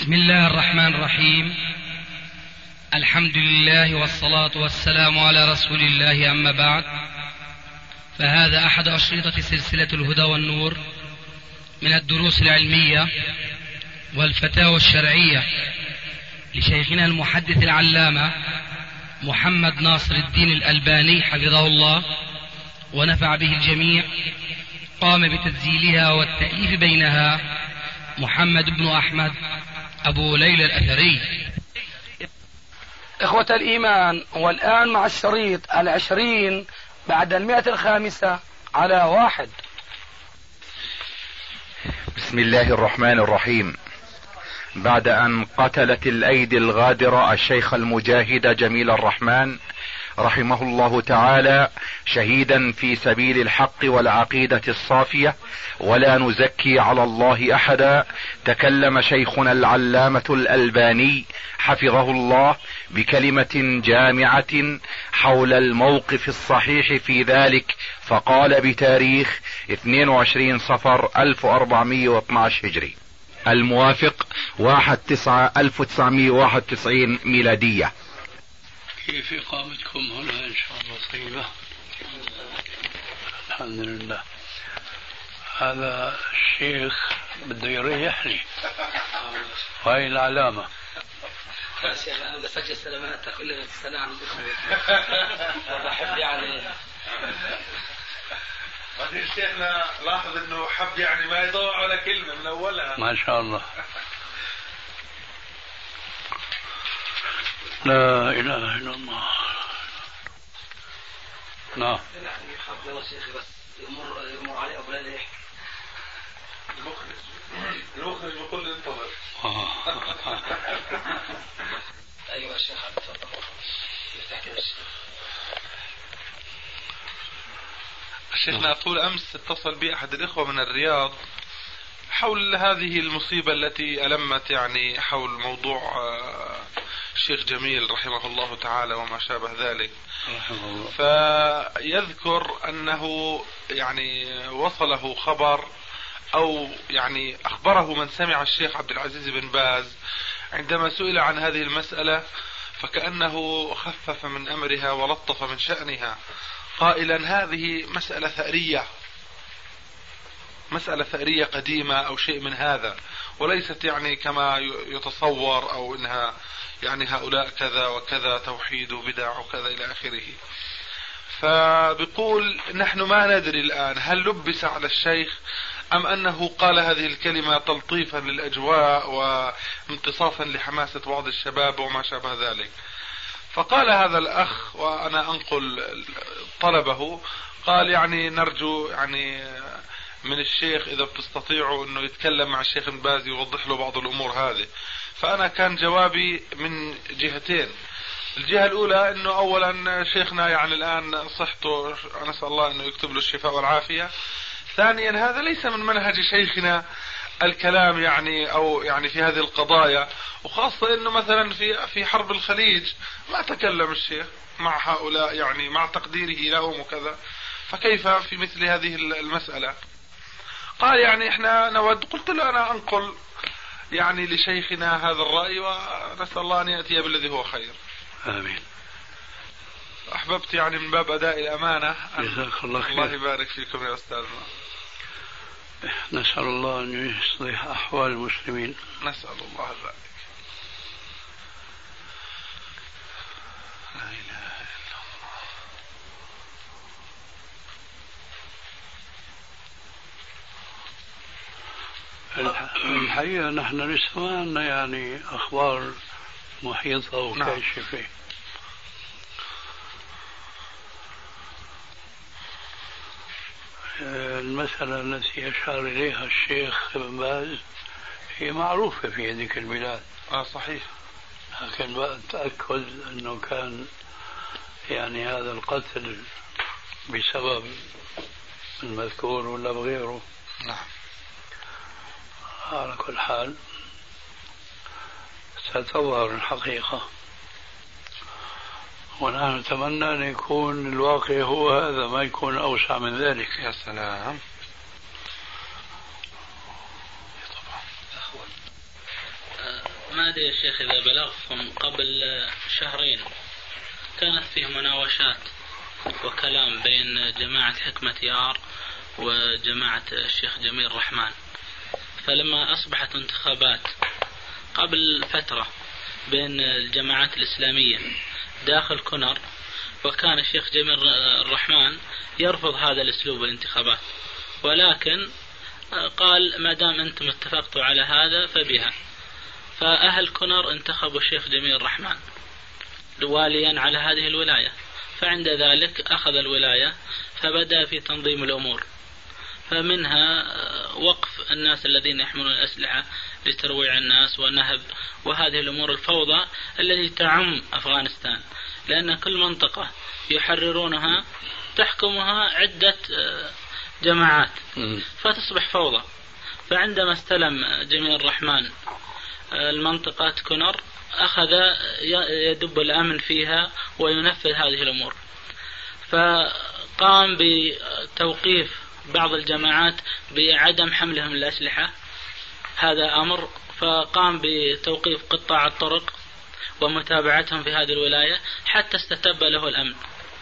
بسم الله الرحمن الرحيم. الحمد لله والصلاة والسلام على رسول الله، أما بعد، فهذا أحد أشرطة سلسلة الهدى والنور من الدروس العلمية والفتاوى الشرعية لشيخنا المحدث العلامة محمد ناصر الدين الألباني حفظه الله ونفع به الجميع. قام بتسجيلها والتأليف بينها محمد بن أحمد أبو ليلى الأثري. إخوة الإيمان، والآن مع الشريط 20 بعد 105 على 1. بسم الله الرحمن الرحيم. بعد أن قتلت الأيدي الغادرة الشيخ المجاهد جميل الرحمن رحمه الله تعالى شهيدا في سبيل الحق والعقيدة الصافية، ولا نزكي على الله أحدا، تكلم شيخنا العلامة الألباني حفظه الله بكلمة جامعة حول الموقف الصحيح في ذلك، فقال بتاريخ 22 صفر 1412 هجري الموافق 1/9/1991 ميلادية. كيف إقامتكم هنا؟ إن شاء الله طيبة، الحمد لله. هذا الشيخ بده يريحني، وهي العلامة. شيخ أنا بدي أسجل سلاماتك، كل السلام بحب يعني. بعدين شيخنا لاحظ انه حب يعني ما يضوع على كلمة من اولها. ما شاء الله، لا اله الا الله. نعم. يلا شيخي، بس يمر علي ابو ليلى يحكي. المخرج بكل انتظر. ايوه شيخ، تفضل. تحكي شيخنا طول امس اتصل بي احد الاخوة من الرياض حول هذه المصيبة التي ألمت، يعني حول موضوع الشيخ جميل رحمه الله تعالى وما شابه ذلك. فيذكر أنه يعني وصله خبر، أو يعني أخبره من سمع الشيخ عبد العزيز بن باز عندما سئل عن هذه المسألة، فكأنه خفف من أمرها ولطف من شأنها، قائلا هذه مسألة ثأرية قديمة أو شيء من هذا، وليست يعني كما يتصور، أو إنها يعني هؤلاء كذا وكذا توحيد وبدع وكذا إلى آخره. فبيقول نحن ما ندري الآن هل لبس على الشيخ أم أنه قال هذه الكلمة تلطيفا للأجواء وامتصاصا لحماسة بعض الشباب وما شابه ذلك. فقال هذا الأخ، وأنا أنقل طلبه، قال يعني نرجو يعني من الشيخ إذا بتستطيعوا أنه يتكلم مع الشيخ باز يوضح له بعض الأمور هذه. فأنا كان جوابي من جهتين. الجهة الأولى أنه أولا شيخنا يعني الآن صحته، نسأل الله أنه يكتب له الشفاء والعافية. ثانيا هذا ليس من منهج شيخنا الكلام يعني أو يعني في هذه القضايا، وخاصة أنه مثلا في حرب الخليج ما تكلم الشيخ مع هؤلاء يعني مع تقديره لهم وكذا، فكيف في مثل هذه المسألة؟ قال يعني احنا نود. قلت له انا انقل يعني لشيخنا هذا الرأي، ونسأل الله ان يأتي بالذي هو خير. آمين. احببت يعني من باب اداء الامانة. جزاك الله خير. الله يبارك فيكم يا استاذنا. نسأل الله ان يصلح احوال المسلمين. نسأل الله ذلك. لا اله الا الله. الحقيقة نحن لسه ما عندنا يعني أخبار محيطة وكاشفة. المسألة التي أشار إليها الشيخ ابن باز هي معروفة في هذيك البلاد. صحيح. لكن بقى أتأكد أنه كان يعني هذا القتل بسبب المذكور ولا بغيره. نعم. على كل حال ستظهر الحقيقة، ونحن نتمنى أن يكون الواقع هو هذا، ما يكون أوسع من ذلك. يا سلام. ما أدري يا شيخ إذا بلغكم قبل شهرين كانت فيه مناوشات وكلام بين جماعة حكمة يار وجماعة الشيخ جميل الرحمن. فلما أصبحت انتخابات قبل فترة بين الجماعات الإسلامية داخل كنر، وكان الشيخ جميل الرحمن يرفض هذا الأسلوب الانتخابات، ولكن قال ما دام أنتم اتفقتوا على هذا فبها. فأهل كنر انتخبوا الشيخ جميل الرحمن واليا على هذه الولاية، فعند ذلك أخذ الولاية فبدأ في تنظيم الأمور، فمنها وقف الناس الذين يحملون الأسلحة لترويع الناس ونهب وهذه الأمور الفوضى التي تعم أفغانستان، لأن كل منطقة يحررونها تحكمها عدة جماعات فتصبح فوضى. فعندما استلم جميل الرحمن المنطقة كنر أخذ يدب الأمن فيها وينفذ هذه الأمور، فقام بتوقيف بعض الجماعات بعدم حملهم الأسلحة، هذا أمر، فقام بتوقيف قطاع الطرق ومتابعتهم في هذه الولاية حتى استتب له الأمن.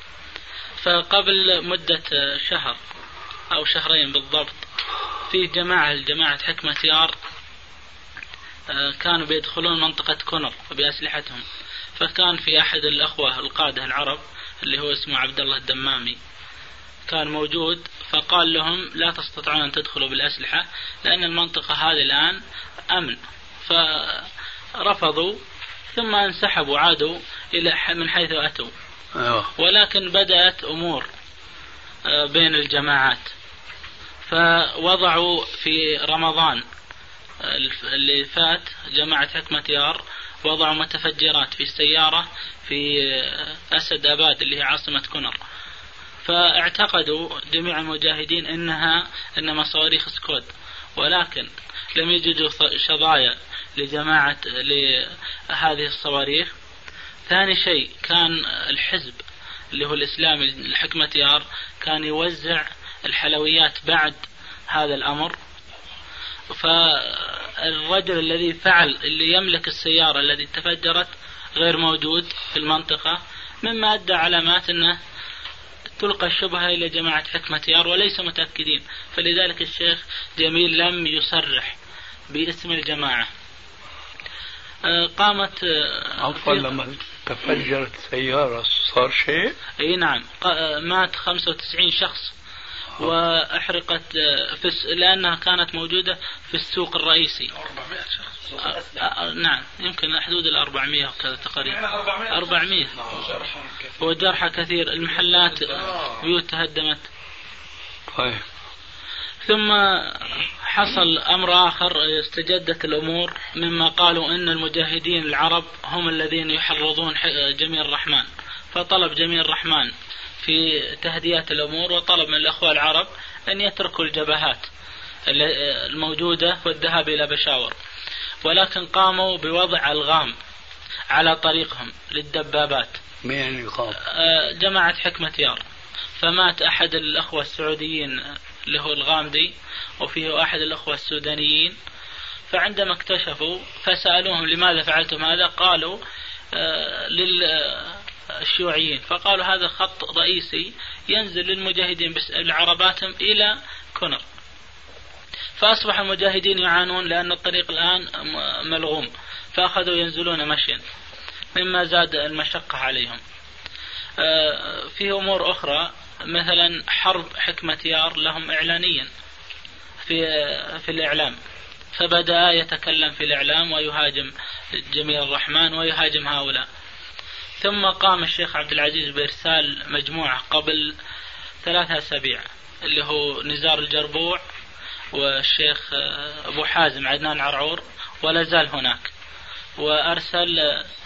فقبل مدة شهر أو شهرين بالضبط في الجماعة حكمة يار كانوا بيدخلون منطقة كنر بأسلحتهم، فكان في أحد الأخوة القادة العرب اللي هو اسمه عبد الله الدمامي كان موجود، فقال لهم لا تستطيعون أن تدخلوا بالأسلحة لأن المنطقة هذه الآن أمن، فرفضوا ثم انسحبوا عادوا إلى من حيث أتوا. ولكن بدأت أمور بين الجماعات، فوضعوا في رمضان اللي فات جماعة حكمة يار وضعوا متفجرات في السيارة في أسد أباد اللي هي عاصمة كنر، فاعتقدوا جميع المجاهدين إنما صواريخ سكود، ولكن لم يجدوا شظايا لجماعة لهذه الصواريخ. ثاني شيء كان الحزب اللي هو الإسلامي الحكمة يار كان يوزع الحلويات بعد هذا الأمر، فالرجل الذي فعل اللي يملك السيارة التي تفجرت غير موجود في المنطقة، مما أدى علامات أنه تلقى الشبهة إلى جماعة حكمة يار وليس متأكدين، فلذلك الشيخ جميل لم يصرح باسم الجماعة. قامت عفوا لما تفجرت سيارة صار شيء؟ اي نعم، مات 95 شخص وأحرقت لأنها كانت موجودة في السوق الرئيسي. 400 شخص. نعم يمكن حدود 400 وكذا تقريبا 400 وجرحى كثير، المحلات بيوت تهدمت. طيب. ثم حصل أمر آخر، استجدت الأمور مما قالوا إن المجاهدين العرب هم الذين يحرضون جميل الرحمن، فطلب جميل الرحمن في تهدئة الأمور وطلب من الأخوة العرب أن يتركوا الجبهات الموجودة والذهاب إلى بشاور، ولكن قاموا بوضع ألغام على طريقهم للدبابات. مين يقام؟ جماعة حكمة يار. فمات أحد الأخوة السعوديين اللي هو الغامدي، وفيه أحد الأخوة السودانيين، فعندما اكتشفوا فسألوهم لماذا فعلتم هذا، قالوا للشيوعيين، فقالوا هذا خط رئيسي ينزل للمجاهدين بعرباتهم إلى كنر، فأصبح المجاهدين يعانون لأن الطريق الآن ملغوم، فأخذوا ينزلون مشيا مما زاد المشقة عليهم. في أمور أخرى مثلا حرب حكمة يار لهم إعلانيا في الإعلام، فبدأ يتكلم في الإعلام ويهاجم جميل الرحمن ويهاجم هؤلاء. ثم قام الشيخ عبد العزيز بإرسال مجموعة قبل 3 أسابيع اللي هو نزار الجربوع والشيخ أبو حازم عدنان عرعور ولا زال هناك، وأرسل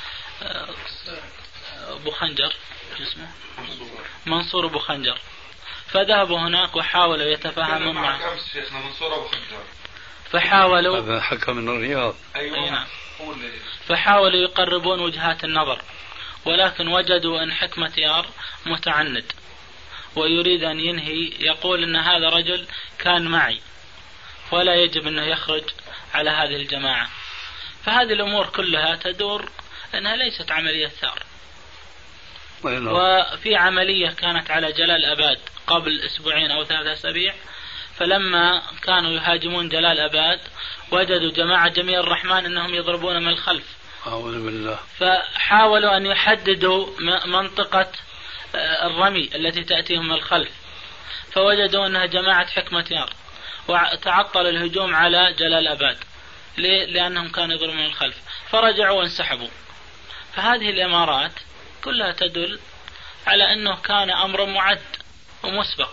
أبو خنجر اسمه منصور أبو خنجر، فذهبوا هناك وحاولوا يتفاهموا معه. فحاولوا هذا حكى من الرياض. أيوة. فحاولوا يقربون وجهات النظر، ولكن وجدوا أن حكمة يار متعند ويريد أن ينهي، يقول أن هذا رجل كان معي ولا يجب أنه يخرج على هذه الجماعة. فهذه الأمور كلها تدور أنها ليست عملية ثار. وفي عملية كانت على جلال أباد قبل 2 أو 3 أسابيع، فلما كانوا يهاجمون جلال أباد وجدوا جماعة جميل الرحمن أنهم يضربون من الخلف، أعوذ بالله. فحاولوا أن يحددوا منطقة الرمي التي تأتيهم من الخلف، فوجدوا أنها جماعة حكمة يار، وتعطل الهجوم على جلال أباد. ليه؟ لأنهم كانوا يضربون من الخلف، فرجعوا وانسحبوا. فهذه الإمارات كلها تدل على أنه كان أمر معد ومسبق.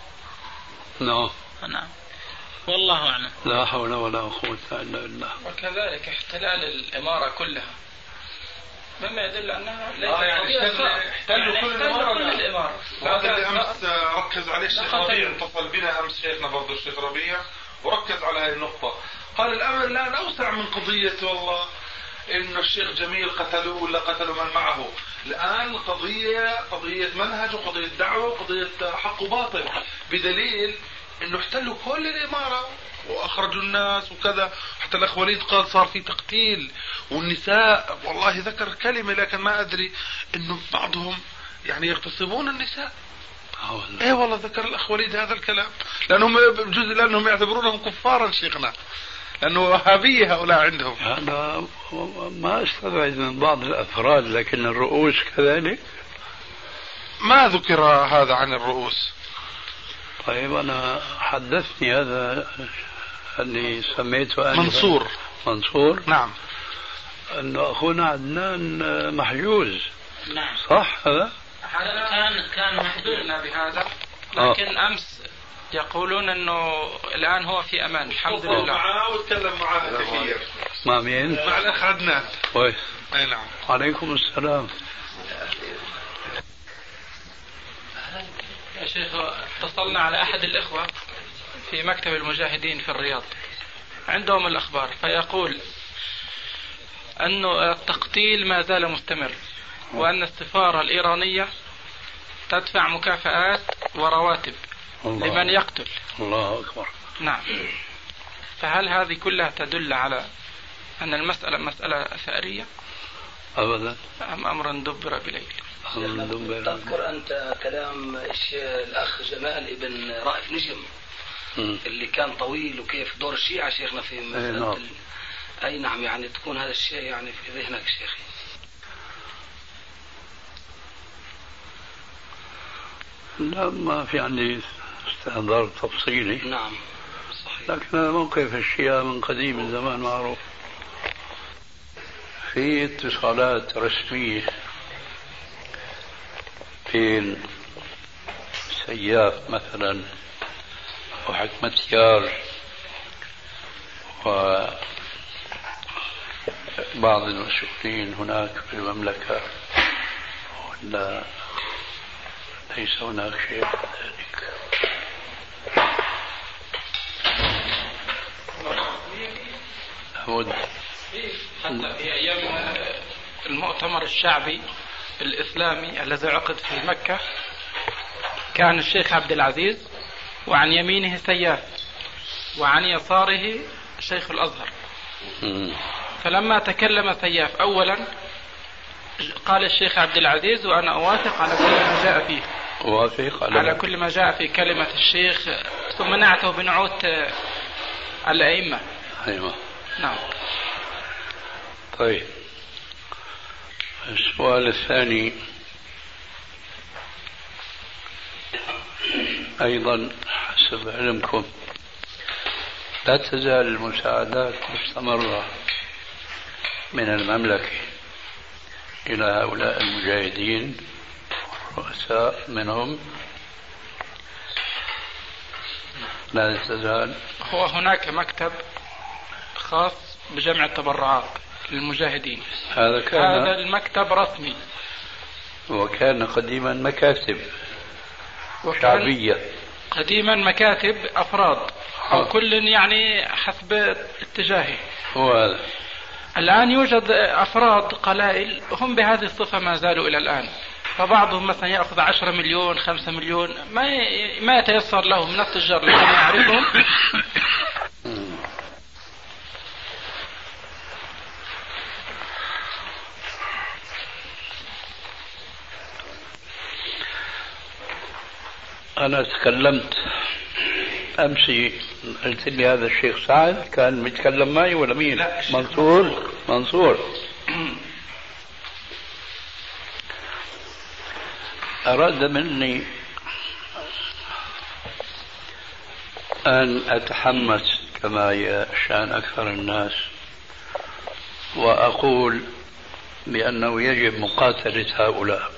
نعم والله أعلم. لا حول ولا قوة إلا بالله. وكذلك احتلال الإمارة كلها مما يدل أنها احتلوا كل الإمارة. هذا اللي أمس ركز عليه الشيخ ربيع، اتصل بنا أمس شيخنا برضو الشيخ ربيع وركز على هذه النقطة. قال الأمر الآن أوسع من قضية والله إنه الشيخ جميل قتلوه ولا قتلوا من معه. الآن قضية منهج وقضية دعوة وقضية حق وباطل، بدليل إنه احتلوا كل الإمارة وأخرجوا الناس وكذا. حتى الأخ وليد قال صار في تقتيل والنساء، والله ذكر كلمة لكن ما أدري إنه بعضهم يعني يغتصبون النساء. ايه والله ذكر الأخ وليد هذا الكلام، لأنهم بجزء لأنهم يعتبرونهم كفارا شيخنا، لأنه وهابية هؤلاء عندهم. هذا ما استبعد من بعض الأفراد، لكن الرؤوس كذلك ما ذكر هذا عن الرؤوس. طيب أنا حدثني هذا اللي سميته منصور. نعم. أن أخونا عدنان محجوز. نعم صح هذا؟ كان محجوزنا بهذا، لكن أمس يقولون أنه الآن هو في أمان الحمد لله. معاه وتكلم معاه كثير. مع مين؟ مع الأخ عدنان. كويس. أي نعم. عليكم السلام. يا شيخ اتصلنا على أحد الإخوة في مكتب المجاهدين في الرياض، عندهم الأخبار، فيقول أنه التقتيل ما زال مستمر، وأن السفارة الإيرانية تدفع مكافآت ورواتب لمن يقتل. الله أكبر. نعم. فهل هذه كلها تدل على أن المسألة مسألة ثأرية أبدا أم أمر دبر بليل؟ تذكر أنت كلام الأخ جمال ابن رائف نجم اللي كان طويل، وكيف دور الشيعة شيخنا في مسألة أي نعم، يعني تكون هذا الشيء يعني في ذهنك شيخي. لا ما في عندي استحضار تفصيلي. نعم صحيح. لكن موقف الشيعة من قديم الزمان معروف. في اتصالات رسمية بين سياف مثلا وحكمة يار وبعض المسؤولين هناك في المملكة، ولا ليس هناك شيء من ذلك؟ حتى في أيام المؤتمر الشعبي الإسلامي الذي عقد في مكة كان الشيخ عبد العزيز وعن يمينه سياف وعن يساره شيخ الأزهر. فلما تكلم سياف أولا قال الشيخ عبد العزيز وأنا أوافق على كل ما جاء فيه، على كل ما جاء في كلمة الشيخ، ثم نعته بنعوت الأئمة. أيوة. نعم. طيب السؤال الثاني أيضا حسب علمكم لا تزال المساعدات مستمرة من المملكة إلى هؤلاء المجاهدين والرؤساء منهم؟ لا تزال. هو هناك مكتب خاص بجمع التبرعات للمجاهدين، هذا المكتب رسمي، وكان قديما مكاتب شعبية، قديما مكاتب أفراد أو كل يعني حسب اتجاهه. وهذا الآن يوجد أفراد قلائل هم بهذه الصفة ما زالوا إلى الآن، فبعضهم مثلا يأخذ 10 مليون 5 مليون ما يتيسر له من التجار الذين يعرفهم. أنا تكلمت أمس، قلت لي هذا الشيخ سعد كان متكلم معي ولا مين؟ لا، منصور. أراد مني أن أتحمس كما يشأن أكثر الناس وأقول بأنه يجب مقاتلة هؤلاء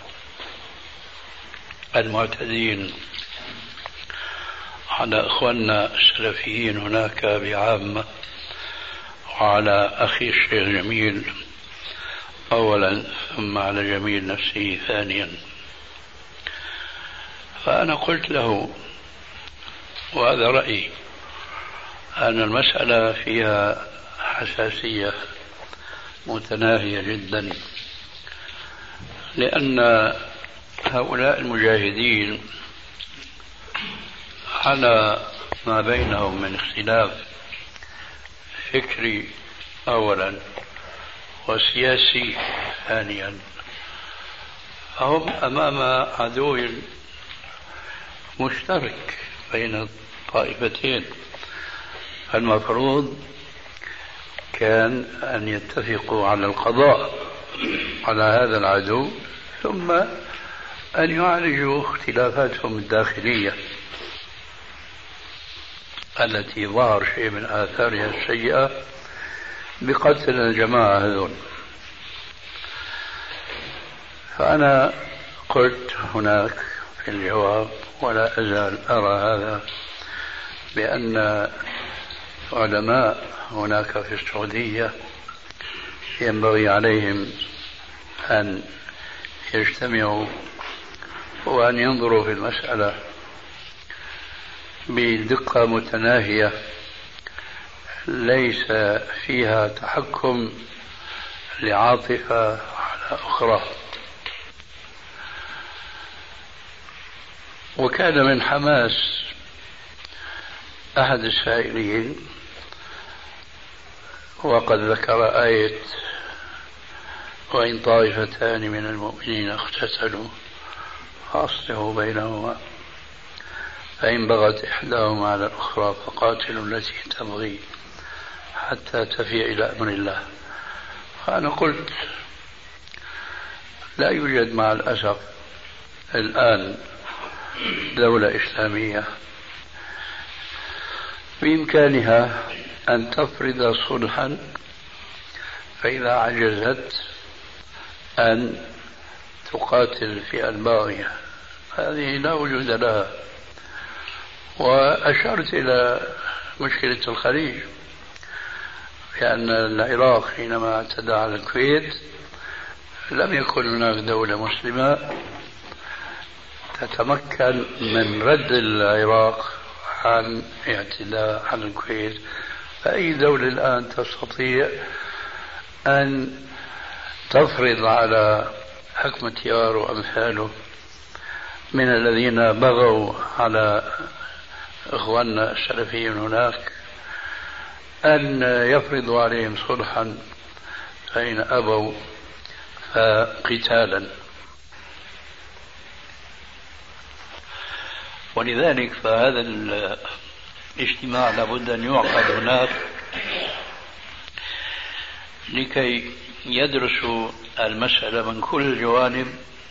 المعتدين على إخواننا السلفيين هناك بعامة، وعلى أخي الشيخ جميل أولا، ثم على جميل نفسه ثانيا. فأنا قلت له، وهذا رأيي، أن المسألة فيها حساسية متناهية جدا، لأن هؤلاء المجاهدين على ما بينهم من اختلاف فكري أولا وسياسي ثانيا، فهم أمام عدو مشترك بين الطائفتين. المفروض كان أن يتفقوا على القضاء على هذا العدو، ثم أن يعالجوا اختلافاتهم الداخلية التي ظهر شيء من آثارها السيئة بقتل الجماعة هذول. فأنا قلت هناك في الجواب، ولا أزال أرى هذا، بأن علماء هناك في السعودية ينبغي عليهم أن يجتمعوا وأن ينظروا في المسألة بدقة متناهية ليس فيها تحكم لعاطفة على أخرى. وكان من حماس أحد السائلين وقد ذكر آية وإن طائفتان من المؤمنين اقتتلوا فأصلحوا بينهما فإن بغت إحداهما على الأخرى فقاتلوا التي تبغي حتى تفيء إلى أمر الله. فأنا قلت لا يوجد مع الأسف الآن دولة إسلامية بإمكانها أن تفرض صلحا فإذا عجزت أن تقاتل الفئة الباغية، هذه لا وجود لها. وأشرت إلى مشكلة الخليج، لأن العراق حينما اعتدى على الكويت لم يكن هناك دولة مسلمة تتمكن من رد العراق عن اعتداء على الكويت. فأي دولة الآن تستطيع أن تفرض على حكم تيار وأمثاله من الذين بغوا على إخواننا السلفيين هناك أن يفرضوا عليهم صلحا، فإن أبوا فقتالا. ولذلك فهذا الاجتماع لابد أن يعقد هناك لكي يدرسوا المسألة من كل الجوانب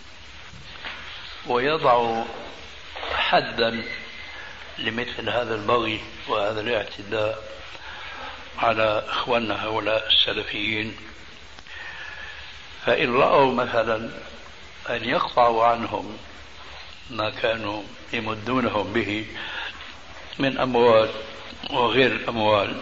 ويضعوا حدا لمثل هذا البغي وهذا الاعتداء على إخواننا هؤلاء السلفيين. فإن رأوا مثلا أن يقطعوا عنهم ما كانوا يمدونهم به من أموال وغير الأموال،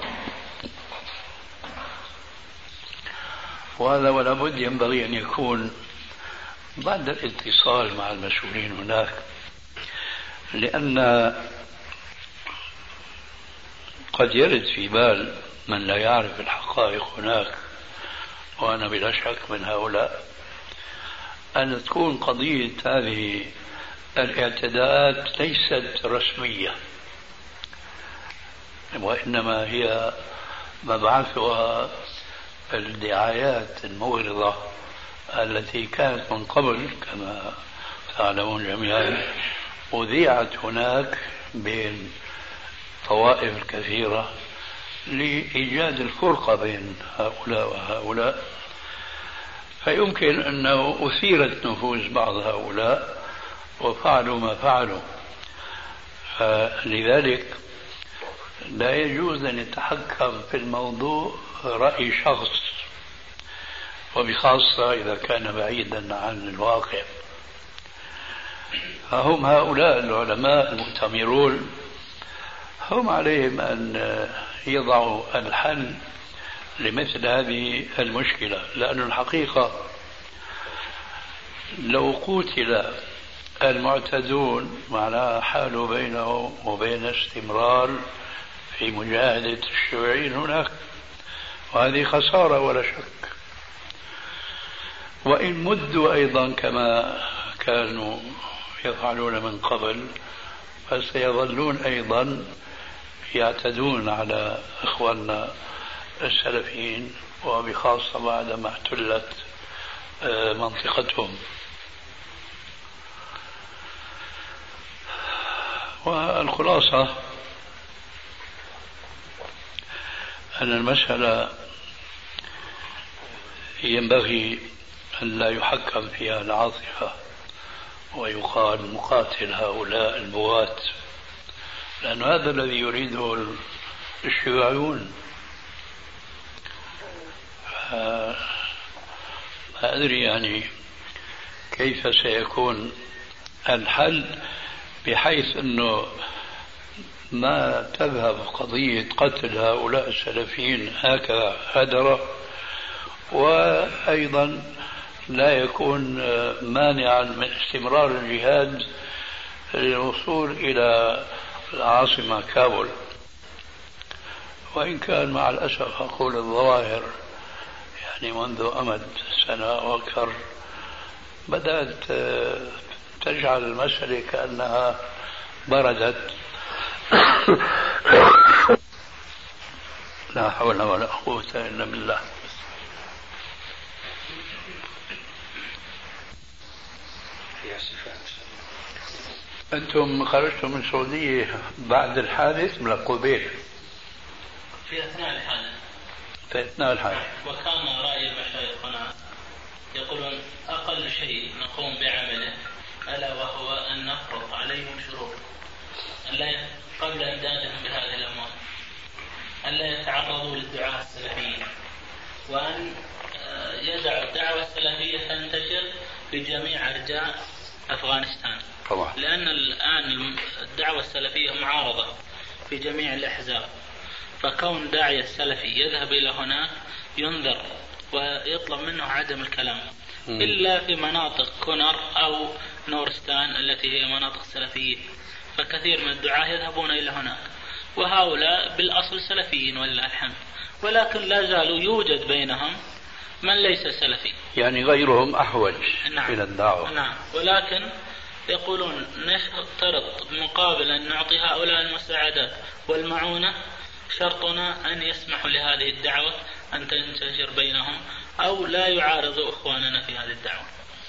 وهذا ولا بد ينبغي أن يكون بعد الاتصال مع المسؤولين هناك، لأن قد يرد في بال من لا يعرف الحقائق هناك، وأنا بلا شك من هؤلاء، أن تكون قضية هذه الاعتداءات ليست رسمية، وإنما هي مبعثها الدعايات المغرضة التي كانت من قبل كما تعلمون جميعا، أذيعت هناك بين طوائف كثيرة لإيجاد الفرقة بين هؤلاء وهؤلاء، فيمكن أنه أثيرت نفوس بعض هؤلاء وفعلوا ما فعلوا. لذلك لا يجوز أن يتحكم في الموضوع رأي شخص، وبخاصة إذا كان بعيدا عن الواقع. فهم هؤلاء العلماء المؤتمرون هم عليهم أن يضعوا الحل لمثل هذه المشكلة، لأن الحقيقة لو قتل المعتدون معناها حال بينه وبين استمرار في مجاهدة الشيوعيين هناك، وهذه خسارة ولا شك. وإن مدوا أيضا كما كانوا يفعلون من قبل فسيظلون أيضا يعتدون على إخواننا السلفيين، وبخاصة بعدما احتلت منطقتهم. والخلاصة أن المسألة ينبغي أن لا يحكم فيها العاطفة ويقال مقاتل هؤلاء البغاة، لأن هذا الذي يريده الشيوعيون. ما أدري يعني كيف سيكون الحل بحيث أنه ما تذهب قضية قتل هؤلاء السلفيين هكذا هدرة، وأيضا لا يكون مانعا من استمرار الجهاد للوصول إلى العاصمة كابول. وإن كان مع الأسف أقول الظواهر يعني منذ أمد سنة وأكثر بدأت تجعل المسألة كأنها بردت. لا حول ولا قوة إلا بالله. أنتم خرجتم من السعودية بعد الحادث من قبيل؟ في أثناء الحادث. في أثناء الحادث. وكان رأي المشايخ هنا يقولون أقل شيء نقوم بعمله ألا وهو أن نفرض عليهم شروط قبل إمدادهم بهذه الأموال، ألا يتعرضوا للدعاة السلفيين، وأن يدعوا الدعوة السلفية تنتشر في جميع أرجاء أفغانستان طبعا. لأن الآن الدعوة السلفية معارضة في جميع الأحزاب، فكون داعية السلفي يذهب إلى هناك ينذر ويطلب منه عدم الكلام إلا في مناطق كونر أو نورستان التي هي مناطق سلفية، فكثير من الدعاة يذهبون إلى هناك، وهؤلاء بالأصل سلفيين ولله الحمد، ولكن لا زالوا يوجد بينهم من ليس سلفي، يعني غيرهم أحوج إلى الدعوة. نعم، ولكن يقولون نشترط مقابل أن نعطي هؤلاء المساعدات والمعونة شرطنا أن يسمحوا لهذه الدعوة أن تنتشر بينهم أو لا يعارضوا إخواننا في هذه الدعوة.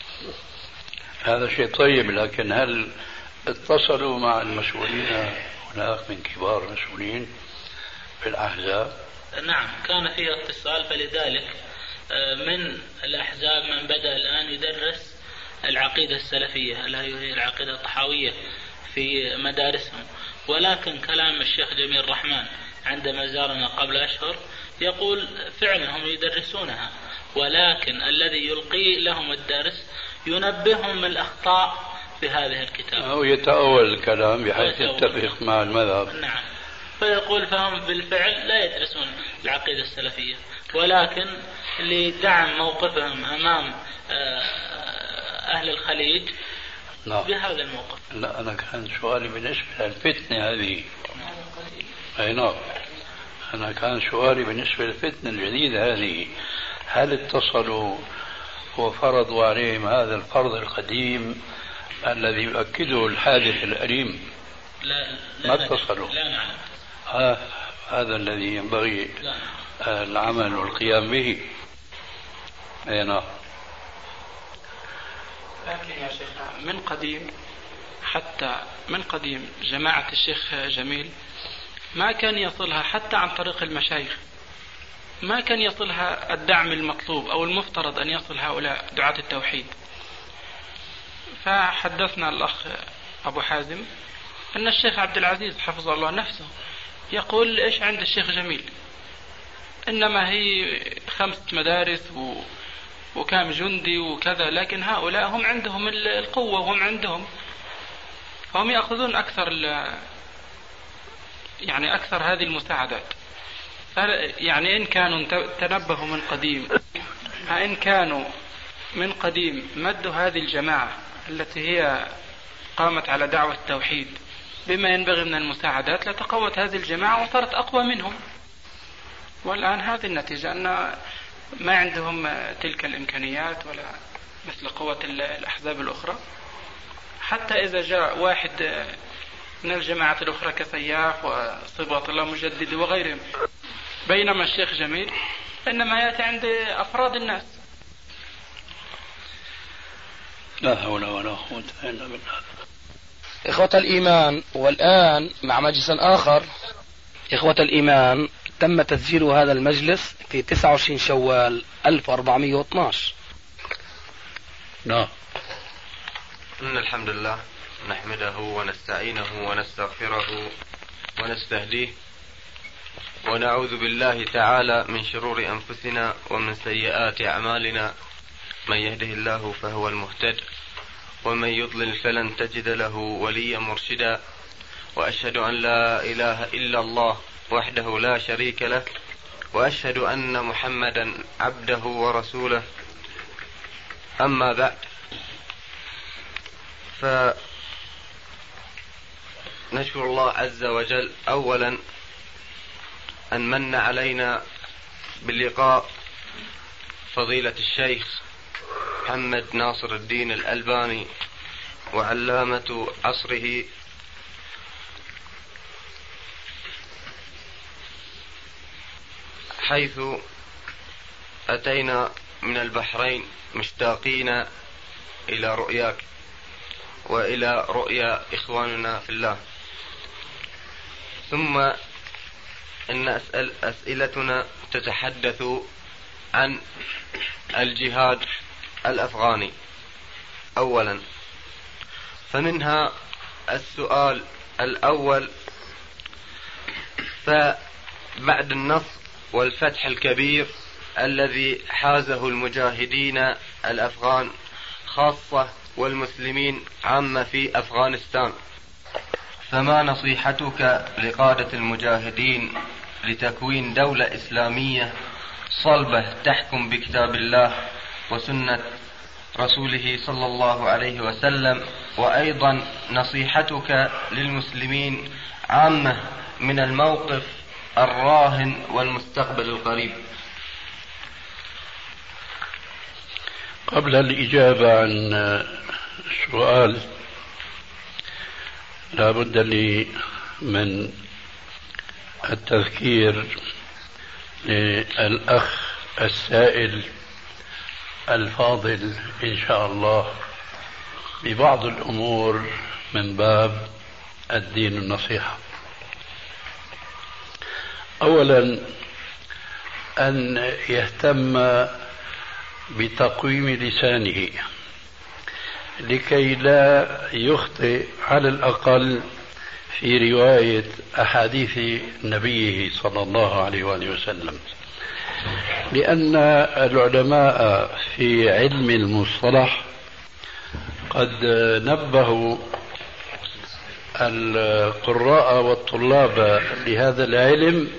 هذا شيء طيب، لكن هل اتصلوا مع المسؤولين هناك من كبار المسؤولين في الأحزاب؟ نعم، كان فيه اتصال، فلذلك من الأحزاب من بدأ الآن يدرس العقيدة السلفية التي هي العقيدة الطحاوية في مدارسهم، ولكن كلام الشيخ جميل الرحمن عندما زارنا قبل أشهر يقول فعلا هم يدرسونها، ولكن الذي يلقي لهم الدرس ينبههم من الأخطاء في هذه الكتاب أو يتأول الكلام بحيث يتفق مع المذهب. نعم، فيقول فهم بالفعل لا يدرسون العقيدة السلفية، ولكن لدعم موقفهم أمام أهل الخليج بهذا الموقف. لا، أنا كان سؤالي بالنسبة للفتنة هذه. أي نعم، أنا كان سؤالي بالنسبة للفتنة الجديدة هذه، هل اتصلوا وفرضوا عليهم هذا الفرض القديم الذي يؤكده الحادث الأليم؟ لا ما اتصلوا. لا نعلم. هذا الذي ينبغي العمل والقيام به. أي نعم. لكن يا شيخنا من قديم حتى من قديم جماعة الشيخ جميل ما كان يصلها حتى عن طريق المشايخ، ما كان يصلها الدعم المطلوب أو المفترض أن يصل هؤلاء دعاة التوحيد. فحدثنا الأخ أبو حازم أن الشيخ عبد العزيز حفظه الله نفسه يقول إيش عند الشيخ جميل، إنما هي 5 مدارس وكام جندي وكذا، لكن هؤلاء هم عندهم القوة وهم عندهم، فهم يأخذون أكثر يعني أكثر هذه المساعدات. يعني إن كانوا تنبهوا من قديم، إن كانوا من قديم مدوا هذه الجماعة التي هي قامت على دعوة التوحيد بما ينبغي من المساعدات لتقوت هذه الجماعة وصارت أقوى منهم. والآن هذه النتيجة أن ما عندهم تلك الإمكانيات ولا مثل قوة الأحزاب الأخرى. حتى إذا جاء واحد من الجماعات الأخرى كسياف وصبغة الله مجدد وغيرهم، بينما الشيخ جميل إنما يأتي عند أفراد الناس. لا حول ولا قوة إلا بالله. إخوة الإيمان، والآن مع مجلس آخر. إخوة الإيمان، تم تسجيل هذا المجلس في 29 شوال 1412. نعم. إن الحمد لله نحمده ونستعينه ونستغفره ونستهديه ونعوذ بالله تعالى من شرور أنفسنا ومن سيئات أعمالنا، من يهده الله فهو المهتد ومن يضلل فلن تجد له وليا مرشدا، وأشهد أن لا إله إلا الله وحده لا شريك له، وأشهد أن محمدا عبده ورسوله. أما بعد، فنشكر الله عز وجل أولا أن من علينا بلقاء فضيلة الشيخ محمد ناصر الدين الألباني وعلامة عصره، حيث أتينا من البحرين مشتاقين إلى رؤياك وإلى رؤيا إخواننا في الله. ثم إن أسئلتنا تتحدث عن الجهاد الأفغاني أولا، فمنها السؤال الأول: فبعد النصر والفتح الكبير الذي حازه المجاهدين الأفغان خاصة والمسلمين عامة في أفغانستان، فما نصيحتك لقادة المجاهدين لتكوين دولة إسلامية صلبة تحكم بكتاب الله وسنة رسوله صلى الله عليه وسلم، وأيضا نصيحتك للمسلمين عامة من الموقف الراهن والمستقبل القريب؟ قبل الإجابة عن السؤال لا بد لي من التذكير للأخ السائل الفاضل إن شاء الله ببعض الأمور من باب الدين النصيحة. أولا أن يهتم بتقويم لسانه لكي لا يخطئ على الأقل في رواية أحاديث نبيه صلى الله عليه وآله وسلم، لأن العلماء في علم المصطلح قد نبهوا القراء والطلاب لهذا العلم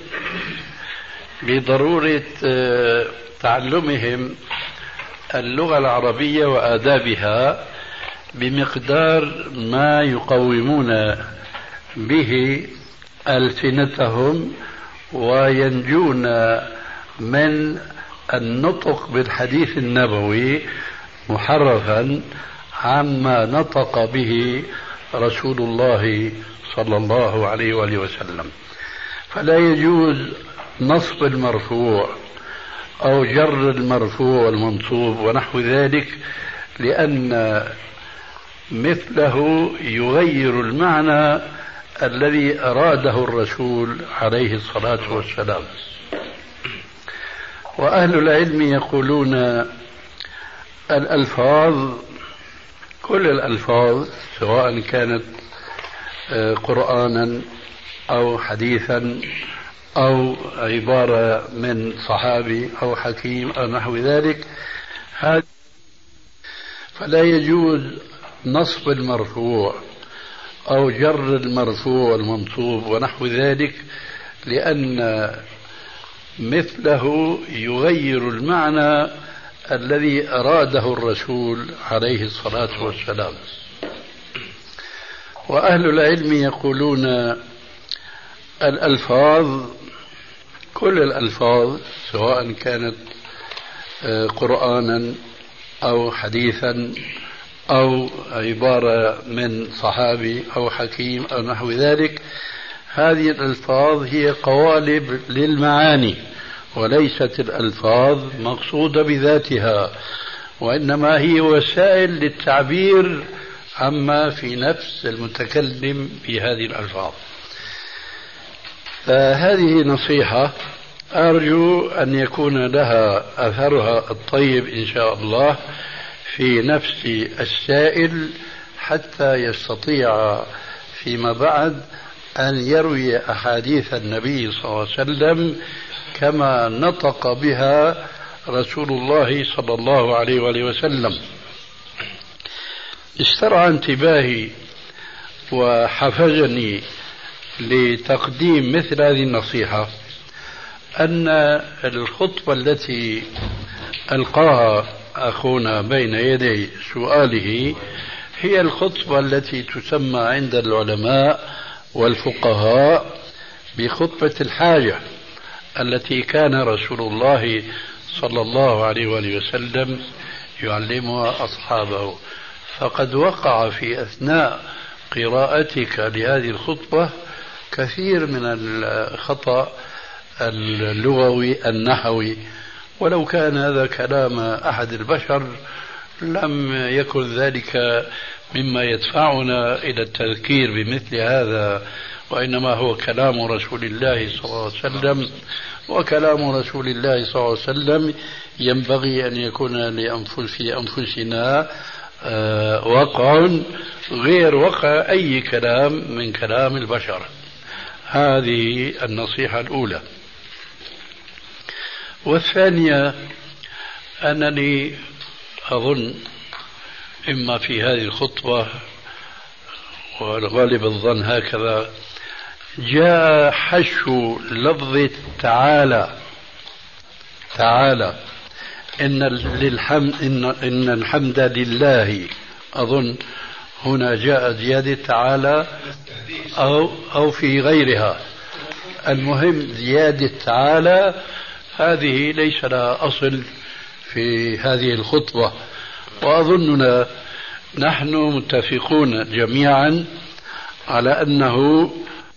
بضرورة تعلمهم اللغة العربية وآدابها بمقدار ما يقومون به ألسنتهم وينجون من النطق بالحديث النبوي محرفا عما نطق به رسول الله صلى الله عليه وآله وسلم. فلا يجوز نصب المرفوع أو جر المرفوع والمنصوب ونحو ذلك، لأن مثله يغير المعنى الذي أراده الرسول عليه الصلاة والسلام. وأهل العلم يقولون الألفاظ، كل الألفاظ سواء كانت قرآنا أو حديثا أو عبارة من صحابي أو حكيم أو نحو ذلك، فلا يجوز نصب المرفوع أو جر المرفوع المنصوب ونحو ذلك، لأن مثله يغير المعنى الذي أراده الرسول عليه الصلاة والسلام. وأهل العلم يقولون الألفاظ، كل الألفاظ سواء كانت قرآنا أو حديثا أو عبارة من صحابي أو حكيم أو نحو ذلك، هذه الألفاظ هي قوالب للمعاني، وليست الألفاظ مقصودة بذاتها، وإنما هي وسائل للتعبير عما في نفس المتكلم بهذه الألفاظ. فهذه نصيحة أرجو أن يكون لها أثرها الطيب إن شاء الله في نفس السائل، حتى يستطيع فيما بعد أن يروي أحاديث النبي صلى الله عليه وسلم كما نطق بها رسول الله صلى الله عليه وآله وسلم. استرعى انتباهي وحفزني لتقديم مثل هذه النصيحة أن الخطبة التي ألقاها أخونا بين يدي سؤاله هي الخطبة التي تسمى عند العلماء والفقهاء بخطبة الحاجة، التي كان رسول الله صلى الله عليه وآله وسلم يعلمها أصحابه. فقد وقع في أثناء قراءتك لهذه الخطبة كثير من الخطأ اللغوي النحوي، ولو كان هذا كلام أحد البشر لم يكن ذلك مما يدفعنا إلى التذكير بمثل هذا، وإنما هو كلام رسول الله صلى الله عليه وسلم، وكلام رسول الله صلى الله عليه وسلم ينبغي أن يكون في أنفسنا وقع غير وقع أي كلام من كلام البشر. هذه النصيحة الأولى. والثانية أنني أظن إما في هذه الخطبة والغالب الظن هكذا جاء حشو لفظ تعالى إن الحمد لله. أظن هنا جاء زيادة تعالى أو في غيرها، المهم زيادة تعالى هذه ليس لها أصل في هذه الخطبة، وأظننا نحن متفقون جميعا على أنه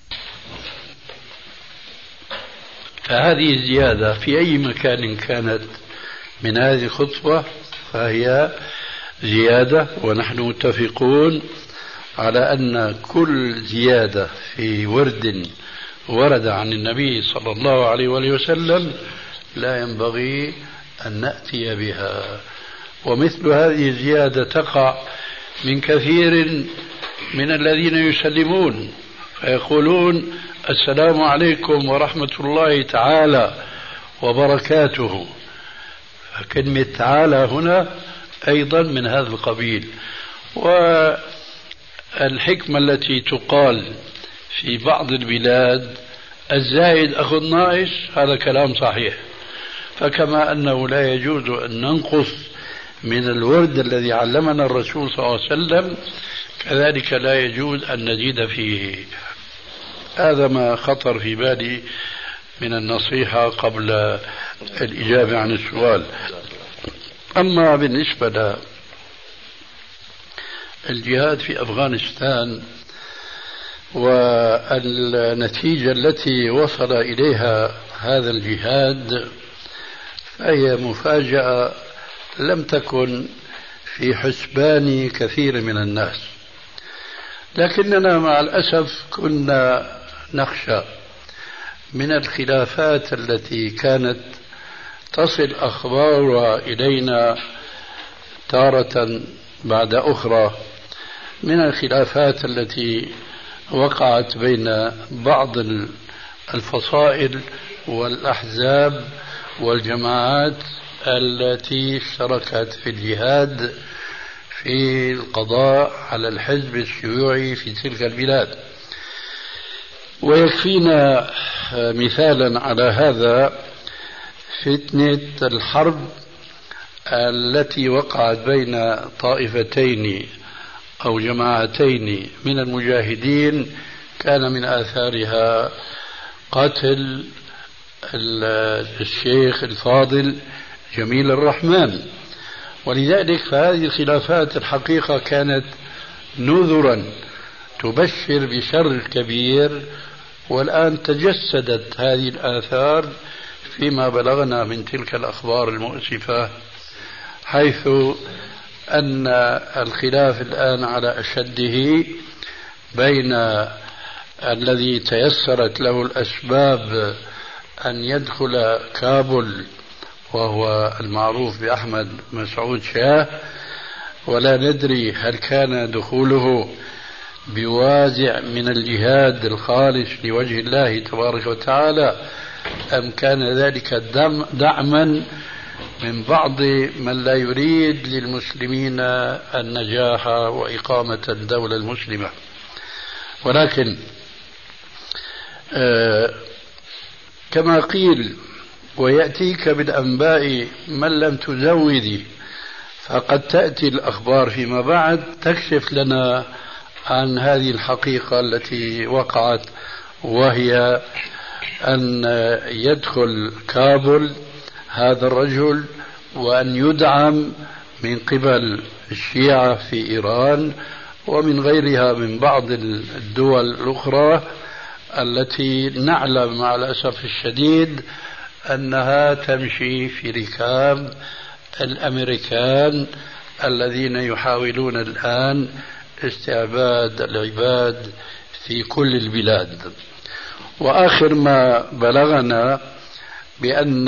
فهذه الزيادة في أي مكان كانت من هذه الخطبة فهي زيادة، ونحن متفقون على أن كل زيادة في ورد عن النبي صلى الله عليه وآله وسلم لا ينبغي أن نأتي بها. ومثل هذه الزيادة تقع من كثير من الذين يسلمون فيقولون السلام عليكم ورحمة الله تعالى وبركاته. كلمة تعالى هنا أيضا من هذا القبيل. والحكمة التي تقال في بعض البلاد الزائد أخو الناقص هذا كلام صحيح، فكما أنه لا يجوز أن ننقص من الورد الذي علمنا الرسول صلى الله عليه وسلم كذلك لا يجوز أن نزيد فيه. هذا ما خطر في بالي من النصيحة قبل الإجابة عن السؤال. أما بالنسبة للجهاد في أفغانستان والنتيجة التي وصل إليها هذا الجهاد فهي مفاجأة لم تكن في حسبان كثير من الناس، لكننا مع الأسف كنا نخشى من الخلافات التي كانت تصل أخبارها إلينا تارة بعد أخرى، من الخلافات التي وقعت بين بعض الفصائل والأحزاب والجماعات التي اشتركت في الجهاد في القضاء على الحزب الشيوعي في تلك البلاد. ويكفينا مثالا على هذا فتنة الحرب التي وقعت بين طائفتين أو جماعتين من المجاهدين، كان من آثارها قتل الشيخ الفاضل جميل الرحمن. ولذلك فهذه الخلافات الحقيقة كانت نذرا تبشر بشر كبير، والآن تجسدت هذه الآثار فيما بلغنا من تلك الأخبار المؤسفة، حيث أن الخلاف الآن على أشده بين الذي تيسرت له الأسباب أن يدخل كابول وهو المعروف بأحمد مسعود شاه، ولا ندري هل كان دخوله بوازع من الجهاد الخالص لوجه الله تبارك وتعالى أم كان ذلك دعما من بعض من لا يريد للمسلمين النجاح وإقامة الدولة المسلمة. ولكن كما قيل ويأتيك بالأنباء من لم تزودي، فقد تأتي الأخبار فيما بعد تكشف لنا عن هذه الحقيقة التي وقعت، وهي أن يدخل كابول هذا الرجل وأن يدعم من قبل الشيعة في إيران ومن غيرها من بعض الدول الأخرى التي نعلم مع الأسف الشديد أنها تمشي في ركاب الأمريكان الذين يحاولون الآن استعباد العباد في كل البلاد. وآخر ما بلغنا بأن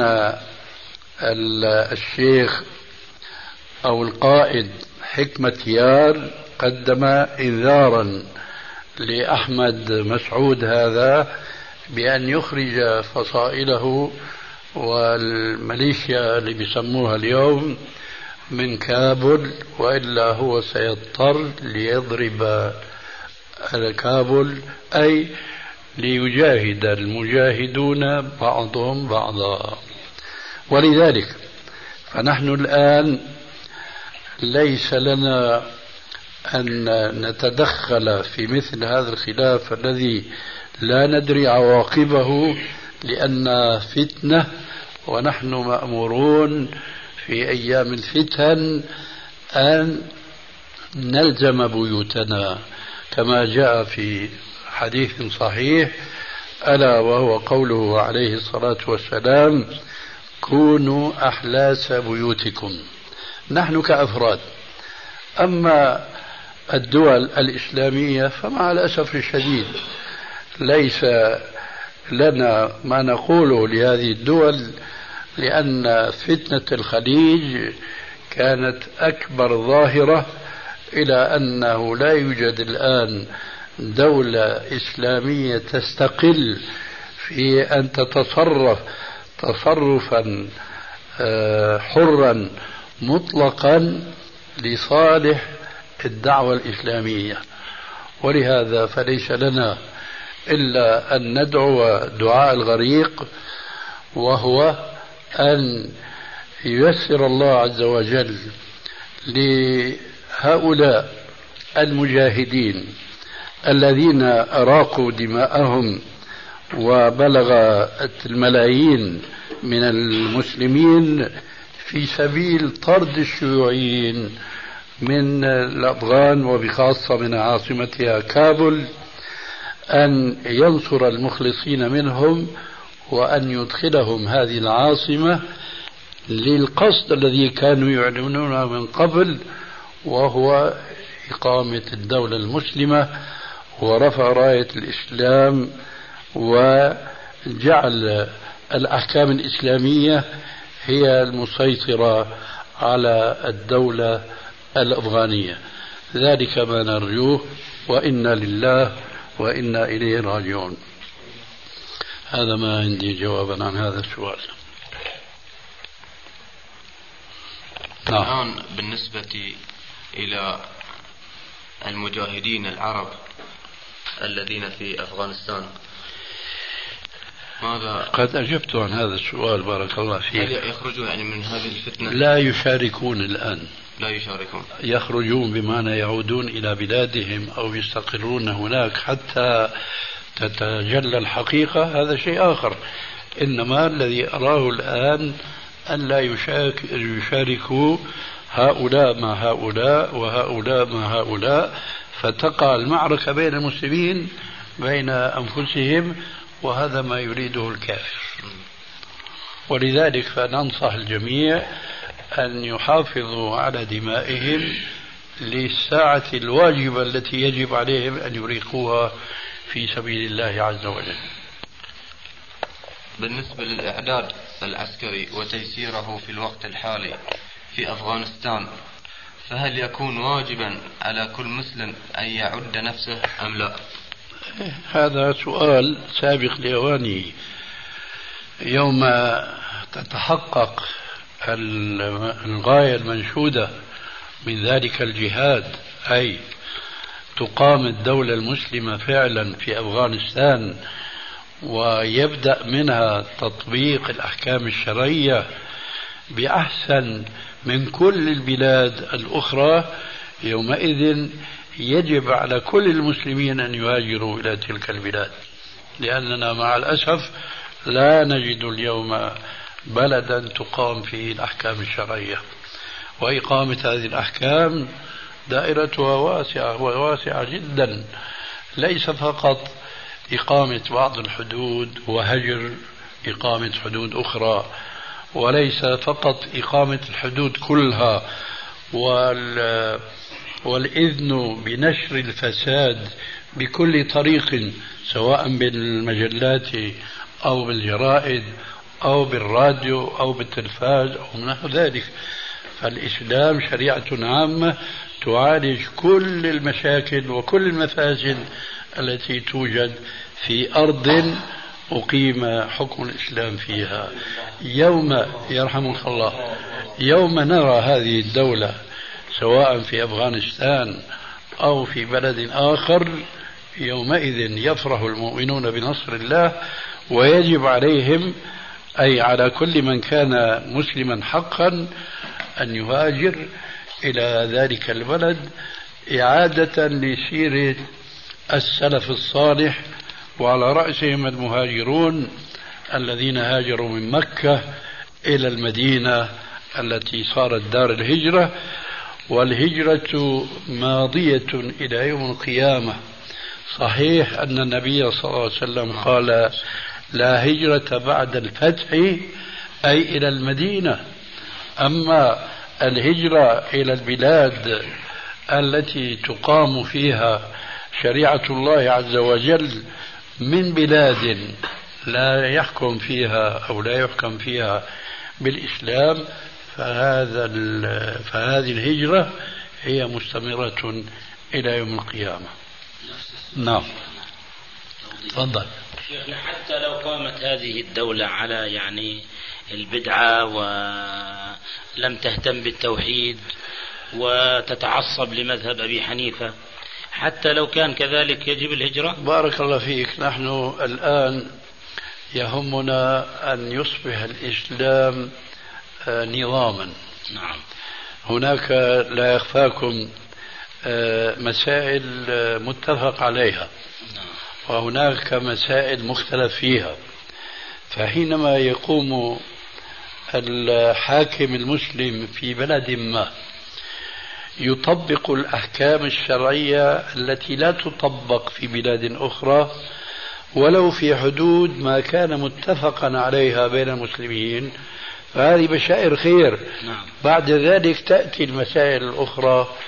الشيخ أو القائد حكمة يار قدم إنذارا لأحمد مسعود هذا بأن يخرج فصائله والميليشيا اللي بيسموها اليوم من كابول، وإلا هو سيضطر ليضرب كابول، أي ليجاهد المجاهدون بعضهم بعضا. ولذلك فنحن الآن ليس لنا أن نتدخل في مثل هذا الخلاف الذي لا ندري عواقبه، لأن فتنة ونحن مأمورون في أيام الفتن أن نلزم بيوتنا كما جاء في حديث صحيح، ألا وهو قوله عليه الصلاة والسلام: كونوا أحلاس بيوتكم. نحن كأفراد. أما الدول الإسلامية فمع الأسف الشديد ليس لنا ما نقوله لهذه الدول، لأن فتنة الخليج كانت أكبر ظاهرة، إلى أنه لا يوجد الآن دولة إسلامية تستقل في أن تتصرف تصرفا حرا مطلقا لصالح الدعوة الإسلامية. ولهذا فليس لنا إلا أن ندعو دعاء الغريق، وهو أن ييسر الله عز وجل لهؤلاء المجاهدين الذين أراقوا دماءهم وبلغت الملايين من المسلمين في سبيل طرد الشيوعيين من الأفغان وبخاصة من عاصمتها كابول، أن ينصر المخلصين منهم وأن يدخلهم هذه العاصمة للقصد الذي كانوا يعلنونه من قبل، وهو إقامة الدولة المسلمة ورفع راية الإسلام وجعل الأحكام الإسلامية هي المسيطرة على الدولة الأفغانية. ذلك ما نرجوه، وإنا لله وإنا إليه راجعون. هذا ما عندي جوابا عن هذا السؤال. الآن بالنسبة إلى المجاهدين العرب الذين في أفغانستان، ماذا قد أجبت عن هذا السؤال بارك الله فيك. هل يخرجون يعني من هذه الفتنة؟ لا يشاركون الآن. لا يشاركون. يخرجون بمعنى يعودون إلى بلادهم أو يستقرون هناك حتى تتجلى الحقيقة، هذا شيء آخر. إنما الذي أراه الآن أن لا يشاركوا هؤلاء مع هؤلاء وهؤلاء مع هؤلاء، فتقع المعركة بين المسلمين بين أنفسهم، وهذا ما يريده الكافر. ولذلك فننصح الجميع أن يحافظوا على دمائهم للساعة الواجبة التي يجب عليهم أن يريقوها في سبيل الله عز وجل. بالنسبة للإعداد العسكري وتيسيره في الوقت الحالي في أفغانستان، فهل يكون واجبا على كل مسلم أن يعد نفسه أم لا؟ هذا سؤال سابق لأوانه. يوم تتحقق الغاية المنشودة من ذلك الجهاد، أي تقام الدولة المسلمة فعلا في أفغانستان ويبدأ منها تطبيق الأحكام الشرعية بأحسن من كل البلاد الأخرى، يومئذ يجب على كل المسلمين أن يهاجروا إلى تلك البلاد، لأننا مع الأسف لا نجد اليوم بلدا تقام فيه الأحكام الشرعية. وإقامة هذه الأحكام دائرتها واسعة وواسعة جدا، ليس فقط إقامة بعض الحدود وهجر إقامة حدود أخرى، وليس فقط إقامة الحدود كلها والإذن بنشر الفساد بكل طريق، سواء بالمجلات أو بالجرائد أو بالراديو أو بالتلفاز أو نحو ذلك. فالإسلام شريعة عامة تعالج كل المشاكل وكل المفاسد التي توجد في أرض أقيم حكم الإسلام فيها. يوم يرحمك الله، يوم نرى هذه الدولة سواء في أفغانستان أو في بلد آخر، يومئذ يفرح المؤمنون بنصر الله، ويجب عليهم أي على كل من كان مسلما حقا أن يهاجر إلى ذلك البلد إعادة لسيرة السلف الصالح، وعلى رأسهم المهاجرون الذين هاجروا من مكة إلى المدينة التي صارت دار الهجرة. والهجرة ماضية إلى يوم القيامة. صحيح أن النبي صلى الله عليه وسلم قال لا هجرة بعد الفتح، أي إلى المدينة. أما الهجرة إلى البلاد التي تقام فيها شريعة الله عز وجل من بلاد لا يحكم فيها أو لا يحكم فيها بالإسلام، فهذه الهجرة هي مستمرة إلى يوم القيامة. نعم، تفضل. حتى لو قامت هذه الدولة على يعني البدعة ولم تهتم بالتوحيد وتتعصب لمذهب أبي حنيفة، حتى لو كان كذلك يجب الهجرة؟ بارك الله فيك. نحن الآن يهمنا أن يصبح الإسلام نظاما. نعم. هناك لا يخفاكم مسائل متفق عليها، وهناك مسائل مختلف فيها. فحينما يقوم الحاكم المسلم في بلد ما يطبق الأحكام الشرعية التي لا تطبق في بلاد أخرى، ولو في حدود ما كان متفقا عليها بين المسلمين، فهذه بشائر خير. نعم. بعد ذلك تأتي المسائل الأخرى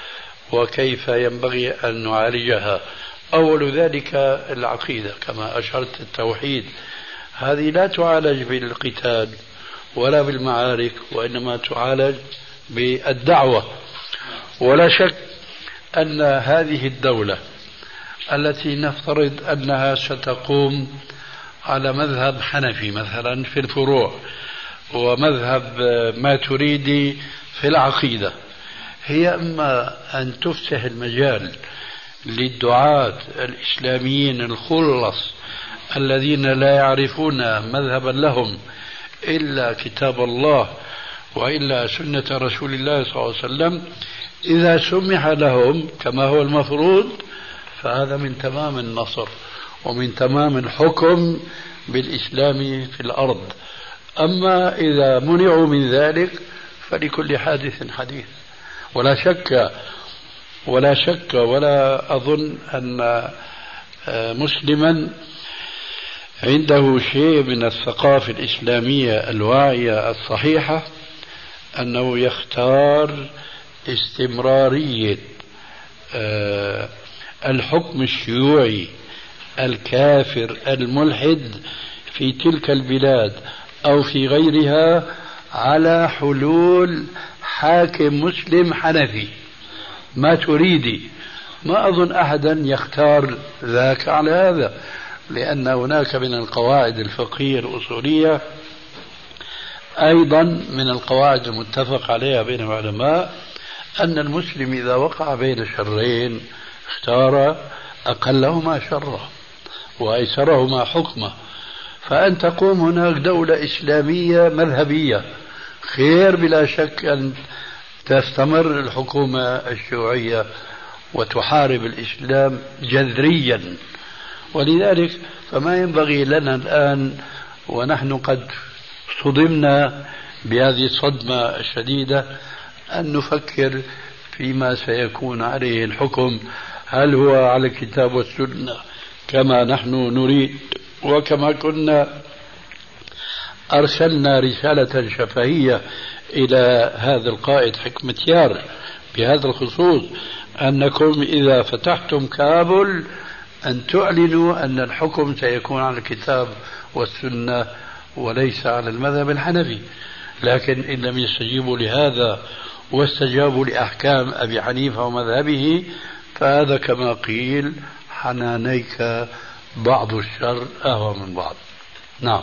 وكيف ينبغي أن نعالجها. أول ذلك العقيدة كما أشرت، التوحيد، هذه لا تعالج بالقتال ولا بالمعارك، وإنما تعالج بالدعوة. ولا شك أن هذه الدولة التي نفترض أنها ستقوم على مذهب حنفي مثلا في الفروع، ومذهب ماتريدي في العقيدة، هي إما أن تفتح المجال للدعاة الإسلاميين الخلص الذين لا يعرفون مذهبا لهم إلا كتاب الله وإلا سنة رسول الله صلى الله عليه وسلم، إذا سمح لهم كما هو المفروض فهذا من تمام النصر ومن تمام الحكم بالإسلام في الأرض. أما إذا منعوا من ذلك فلكل حادث حديث. ولا شك ولا أظن أن مسلما عنده شيء من الثقافة الإسلامية الواعية الصحيحة أنه يختار استمرارية الحكم الشيوعي الكافر الملحد في تلك البلاد أو في غيرها على حلول حاكم مسلم حنفي ما تريدي. ما أظن أحدا يختار ذاك على هذا، لأن هناك من القواعد الفقهية الأصولية أيضا من القواعد المتفق عليها بين العلماء أن المسلم إذا وقع بين شرين اختار أقلهما شرا وأيسرهما حكما. فأن تقوم هناك دولة إسلامية مذهبية خير بلا شك أن تستمر الحكومة الشيوعية وتحارب الإسلام جذريا. ولذلك فما ينبغي لنا الآن ونحن قد صدمنا بهذه الصدمة الشديدة أن نفكر فيما سيكون عليه الحكم، هل هو على الكتاب والسنة كما نحن نريد وكما كنا أرسلنا رسالة شفهية إلى هذا القائد حكمتيار بهذا الخصوص أنكم إذا فتحتم كابل أن تعلنوا أن الحكم سيكون على الكتاب والسنة وليس على المذهب الحنفي. لكن إن لم يستجيبوا لهذا واستجابوا لأحكام أبي حنيفة ومذهبه فهذا كما قيل حنانيك بعض الشر أهوى من بعض. نعم.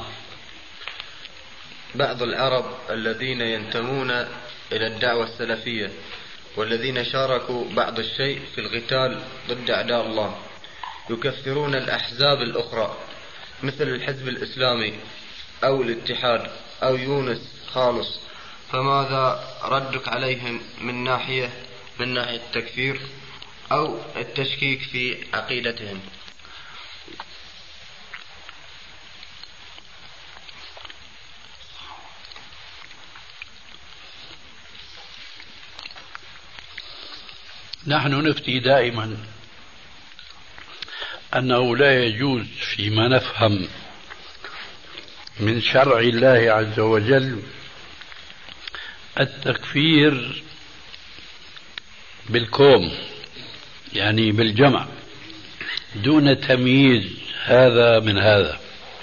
بعض العرب الذين ينتمون إلى الدعوة السلفية والذين شاركوا بعض الشيء في القتال ضد أعداء الله يكفرون الأحزاب الأخرى مثل الحزب الإسلامي أو الاتحاد أو يونس خالص، فماذا ردك عليهم من ناحية التكفير أو التشكيك في عقيدتهم؟ نحن نفتي دائما أنه لا يجوز فيما نفهم من شرع الله عز وجل التكفير بالكوم، يعني بالجمع دون تمييز هذا من هذا.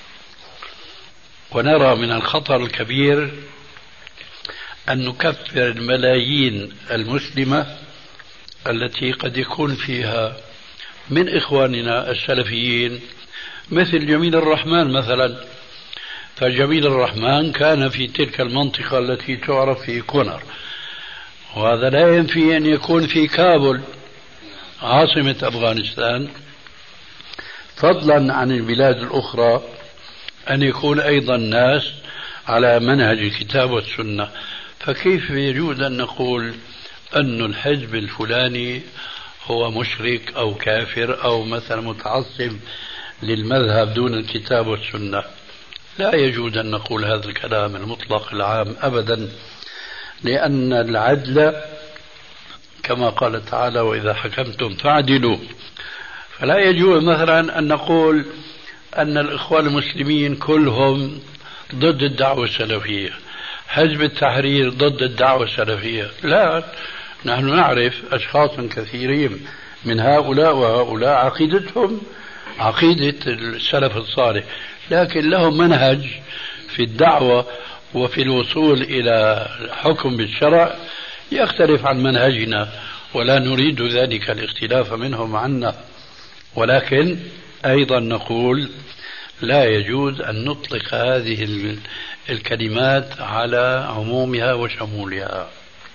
ونرى من الخطر الكبير أن نكفر الملايين المسلمة التي قد يكون فيها من إخواننا السلفيين مثل جميل الرحمن مثلا. فجميل الرحمن كان في تلك المنطقة التي تعرف في كونر، وهذا لا ينفي أن يكون في كابل عاصمة أفغانستان، فضلا عن البلاد الأخرى أن يكون أيضا ناس على منهج الكتاب والسنة. فكيف يجوز أن نقول أن الحزب الفلاني هو مشرك أو كافر أو مثلا متعصب للمذهب دون الكتاب والسنة؟ لا يجوز أن نقول هذا الكلام المطلق العام أبدا، لأن العدل كما قال تعالى وإذا حكمتم فاعدلوا. فلا يجوز مثلا أن نقول أن الإخوان المسلمين كلهم ضد الدعوة السلفية، حزب التحرير ضد الدعوة السلفية. لا، نحن نعرف أشخاصا كثيرين من هؤلاء وهؤلاء عقيدتهم عقيدة السلف الصالح، لكن لهم منهج في الدعوة وفي الوصول إلى حكم بالشرع يختلف عن منهجنا، ولا نريد ذلك الاختلاف منهم عنا، ولكن أيضا نقول لا يجوز أن نطلق هذه الكلمات على عمومها وشمولها.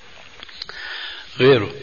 غيره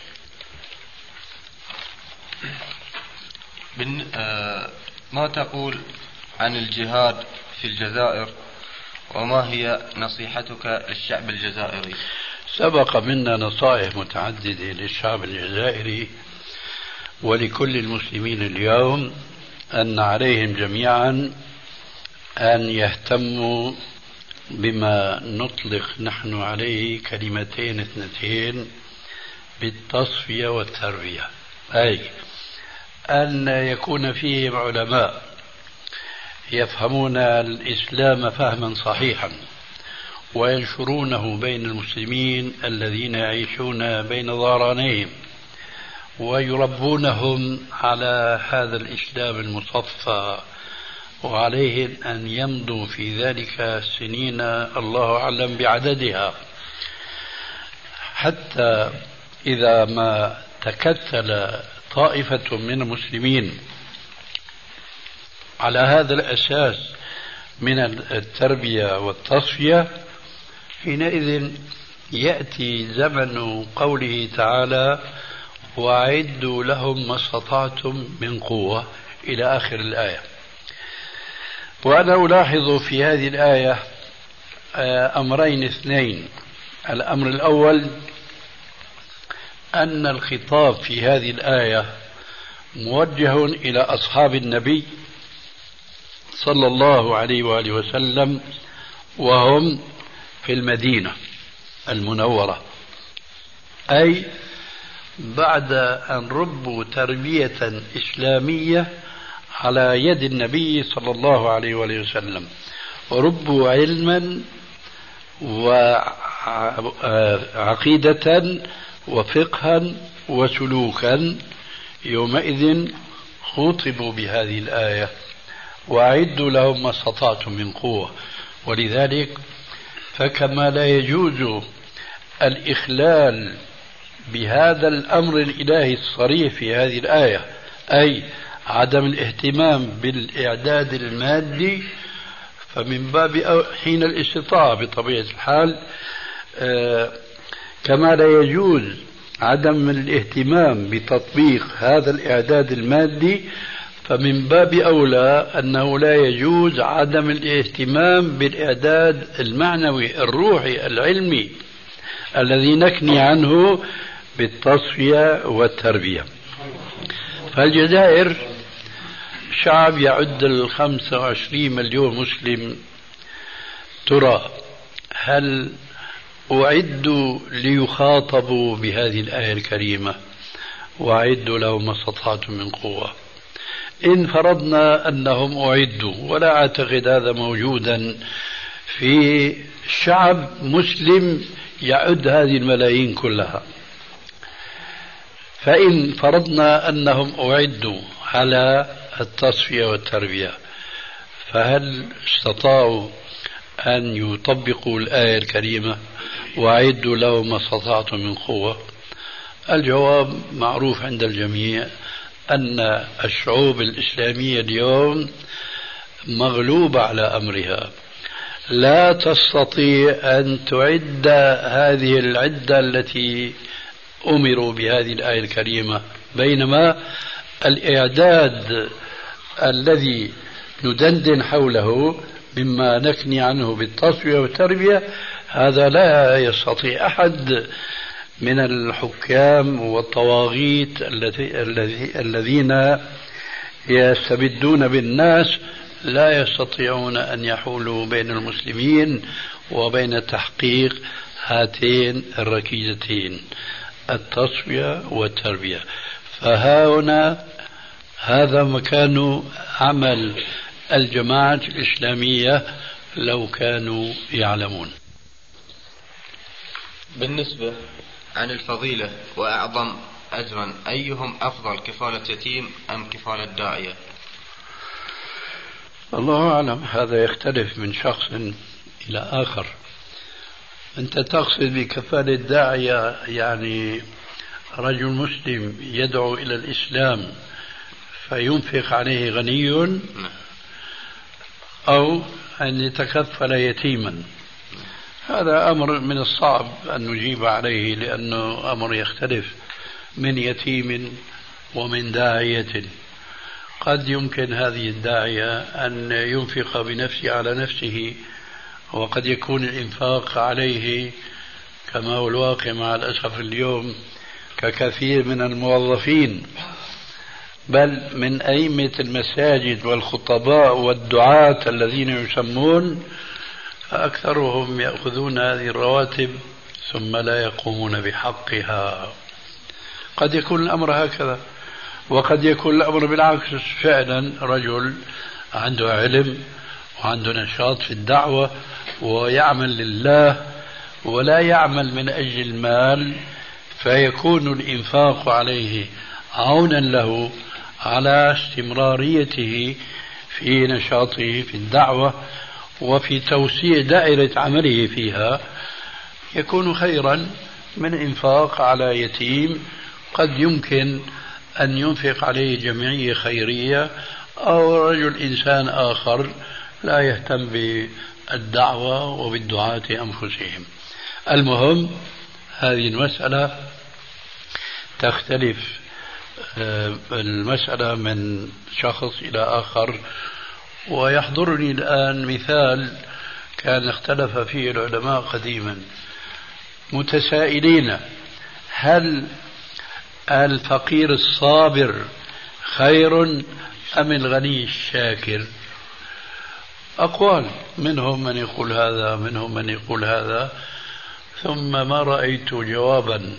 ما تقول عن الجهاد في الجزائر، وما هي نصيحتك للشعب الجزائري؟ سبق منا نصائح متعددة للشعب الجزائري ولكل المسلمين اليوم أن عليهم جميعا أن يهتموا بما نطلق نحن عليه كلمتين اثنتين بالتصفية والتربية، أي أن يكون فيهم علماء يفهمون الإسلام فهما صحيحا وينشرونه بين المسلمين الذين يعيشون بين ظهرانيهم ويربونهم على هذا الإسلام المصفى، وعليهم أن يمضوا في ذلك سنين الله أعلم بعددها، حتى إذا ما تكتل طائفة من المسلمين على هذا الأساس من التربية والتصفية، حينئذ يأتي زمن قوله تعالى وأعدوا لهم ما استطعتم من قوة إلى آخر الآية. وأنا ألاحظ في هذه الآية أمرين اثنين. الأمر الأول أن الخطاب في هذه الآية موجه إلى أصحاب النبي صلى الله عليه وآله وسلم وهم في المدينة المنورة، أي بعد أن ربوا تربية إسلامية على يد النبي صلى الله عليه وآله وسلم، وربوا علما وعقيدة وفقها وسلوكا، يومئذ خاطبوا بهذه الآية وأعدوا لهم ما استطعتم من قوة. ولذلك فكما لا يجوز الإخلال بهذا الأمر الإلهي الصريح في هذه الآية، أي عدم الاهتمام بالإعداد المادي، فمن باب حين الاستطاعة بطبيعة الحال، كما لا يجوز عدم الاهتمام بتطبيق هذا الإعداد المادي، فمن باب أولى أنه لا يجوز عدم الاهتمام بالإعداد المعنوي الروحي العلمي الذي نكني عنه بالتصفية والتربية. فالجزائر شعب يعد 25 مليون مسلم، ترى هل أعدوا ليخاطبوا بهذه الآية الكريمة وأعدوا لهم ما استطعتم من قوة؟ إن فرضنا أنهم أعدوا، ولا أعتقد هذا موجودا في شعب مسلم يعد هذه الملايين كلها، فإن فرضنا أنهم أعدوا على التصفية والتربية، فهل استطاعوا أن يطبقوا الآية الكريمة وأعدوا لهم ما استطعتم من قوة؟ الجواب معروف عند الجميع أن الشعوب الإسلامية اليوم مغلوبة على أمرها، لا تستطيع أن تعد هذه العدة التي أمروا بهذه الآية الكريمة، بينما الإعداد الذي ندندن حوله مما نكني عنه بالتصفية والتربية، هذا لا يستطيع أحد من الحكام والطواغيت الذين يستبدون بالناس، لا يستطيعون أن يحولوا بين المسلمين وبين تحقيق هاتين الركيزتين، التصفية والتربية. فهنا هذا مكان عمل الجماعة الإسلامية لو كانوا يعلمون. بالنسبة عن الفضيلة وأعظم أجرا، أيهم أفضل، كفالة يتيم أم كفالة داعية؟ الله أعلم، هذا يختلف من شخص إلى آخر. أنت تقصد بكفالة داعية يعني رجل مسلم يدعو إلى الإسلام فينفق عليه غني، أو أن يتكفل يتيما؟ هذا أمر من الصعب أن نجيب عليه، لأنه أمر يختلف من يتيم ومن داعية. قد يمكن هذه الداعية أن ينفق بنفسه على نفسه، وقد يكون الإنفاق عليه كما هو الواقع مع الأسف اليوم ككثير من الموظفين، بل من أئمة المساجد والخطباء والدعاة الذين يسمون، فأكثرهم يأخذون هذه الرواتب ثم لا يقومون بحقها. قد يكون الأمر هكذا، وقد يكون الأمر بالعكس، فعلا رجل عنده علم وعنده نشاط في الدعوة ويعمل لله ولا يعمل من أجل المال، فيكون الإنفاق عليه عونا له على استمراريته في نشاطه في الدعوة وفي توسيع دائرة عمله فيها، يكون خيرا من إنفاق على يتيم قد يمكن أن ينفق عليه جمعية خيرية أو رجل إنسان آخر لا يهتم بالدعوة وبالدعاة أنفسهم. المهم هذه المسألة تختلف المسألة من شخص إلى آخر. ويحضرني الآن مثال كان اختلف فيه العلماء قديما، متسائلين: هل الفقير الصابر خير أم الغني الشاكر؟ أقوال، منهم من يقول هذا منهم من يقول هذا، ثم ما رأيت جوابا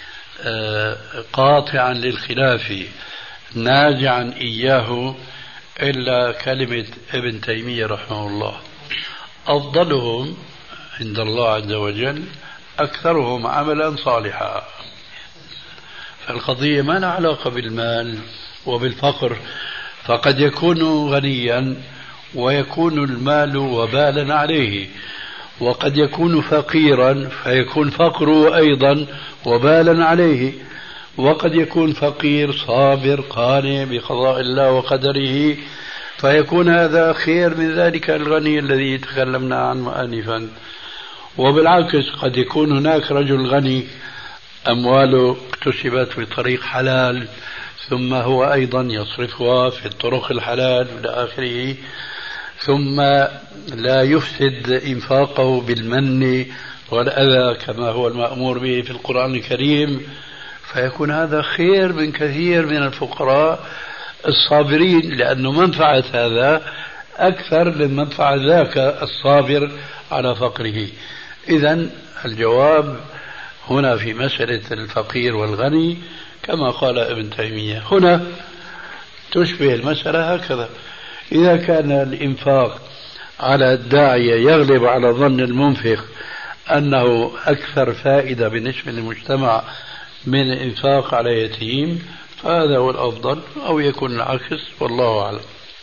قاطعا للخلاف نازعا إياه إلا كلمة ابن تيمية رحمه الله: أفضلهم عند الله عز وجل أكثرهم عملا صالحا. فالقضية ما لها علاقة بالمال وبالفقر، فقد يكون غنيا ويكون المال وبالا عليه، وقد يكون فقيرا فيكون فقره أيضا وبالا عليه، وقد يكون فقير صابر قانع بقضاء الله وقدره فيكون هذا خير من ذلك الغني الذي تكلمنا عنه آنفا. وبالعكس قد يكون هناك رجل غني أمواله اكتسبت بطريق حلال ثم هو أيضا يصرفها في الطرق الحلال إلى آخره، ثم لا يفسد إنفاقه بالمن والأذى كما هو المأمور به في القرآن الكريم، فيكون هذا خير من كثير من الفقراء الصابرين، لأن منفعة هذا أكثر من منفعة ذاك الصابر على فقره. إذن الجواب هنا في مسألة الفقير والغني كما قال ابن تيمية. هنا تشبه المسألة هكذا: إذا كان الإنفاق على الداعية يغلب على ظن المنفق أنه أكثر فائدة بالنسبة للمجتمع من الإنفاق على يتيم، فهذا هو الأفضل، أو يكون العكس، والله أعلم.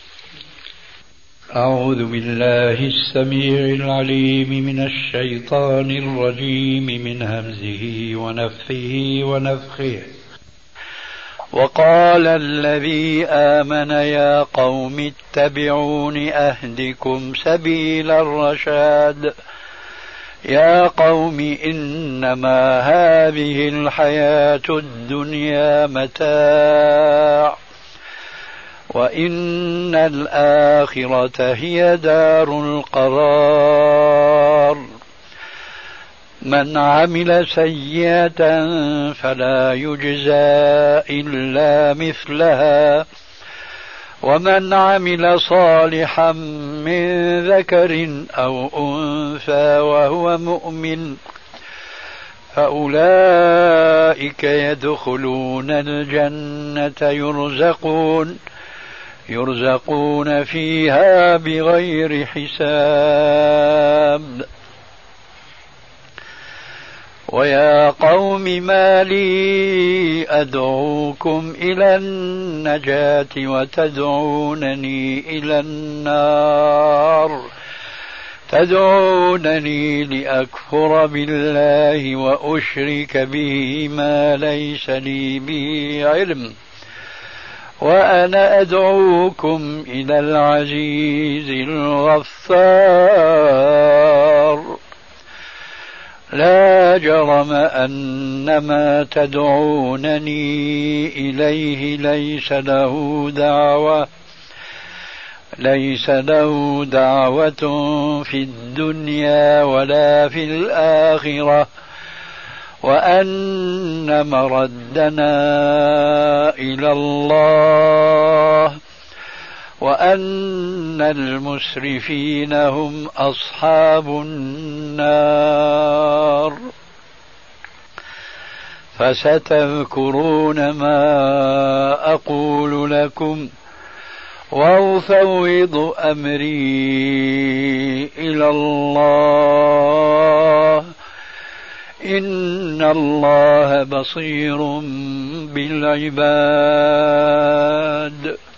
أعوذ بالله السميع العليم من الشيطان الرجيم من همزه ونفثه ونفخه. وقال الذي آمن يا قوم اتبعون أهدكم سبيل الرشاد. يا قوم إنما هذه الحياة الدنيا متاع وإن الآخرة هي دار القرار. من عمل سيئة فلا يجزى إلا مثلها ومن عمل صالحا من ذكر أو أنثى وهو مؤمن فأولئك يدخلون الجنة يرزقون فيها بغير حساب. ويا قوم ما لي أدعوكم إلى النجاة وتدعونني إلى النار تدعونني لأكفر بالله وأشرك به ما ليس لي به علم وأنا أدعوكم إلى العزيز الغفار لا جرم أن ما تدعونني إليه ليس له دعوة في الدنيا ولا في الآخرة وأن مردنا إلى الله وأن المسرفين هم أصحاب النار فستذكرون ما أقول لكم وأفوض أمري إلى الله إن الله بصير بالعباد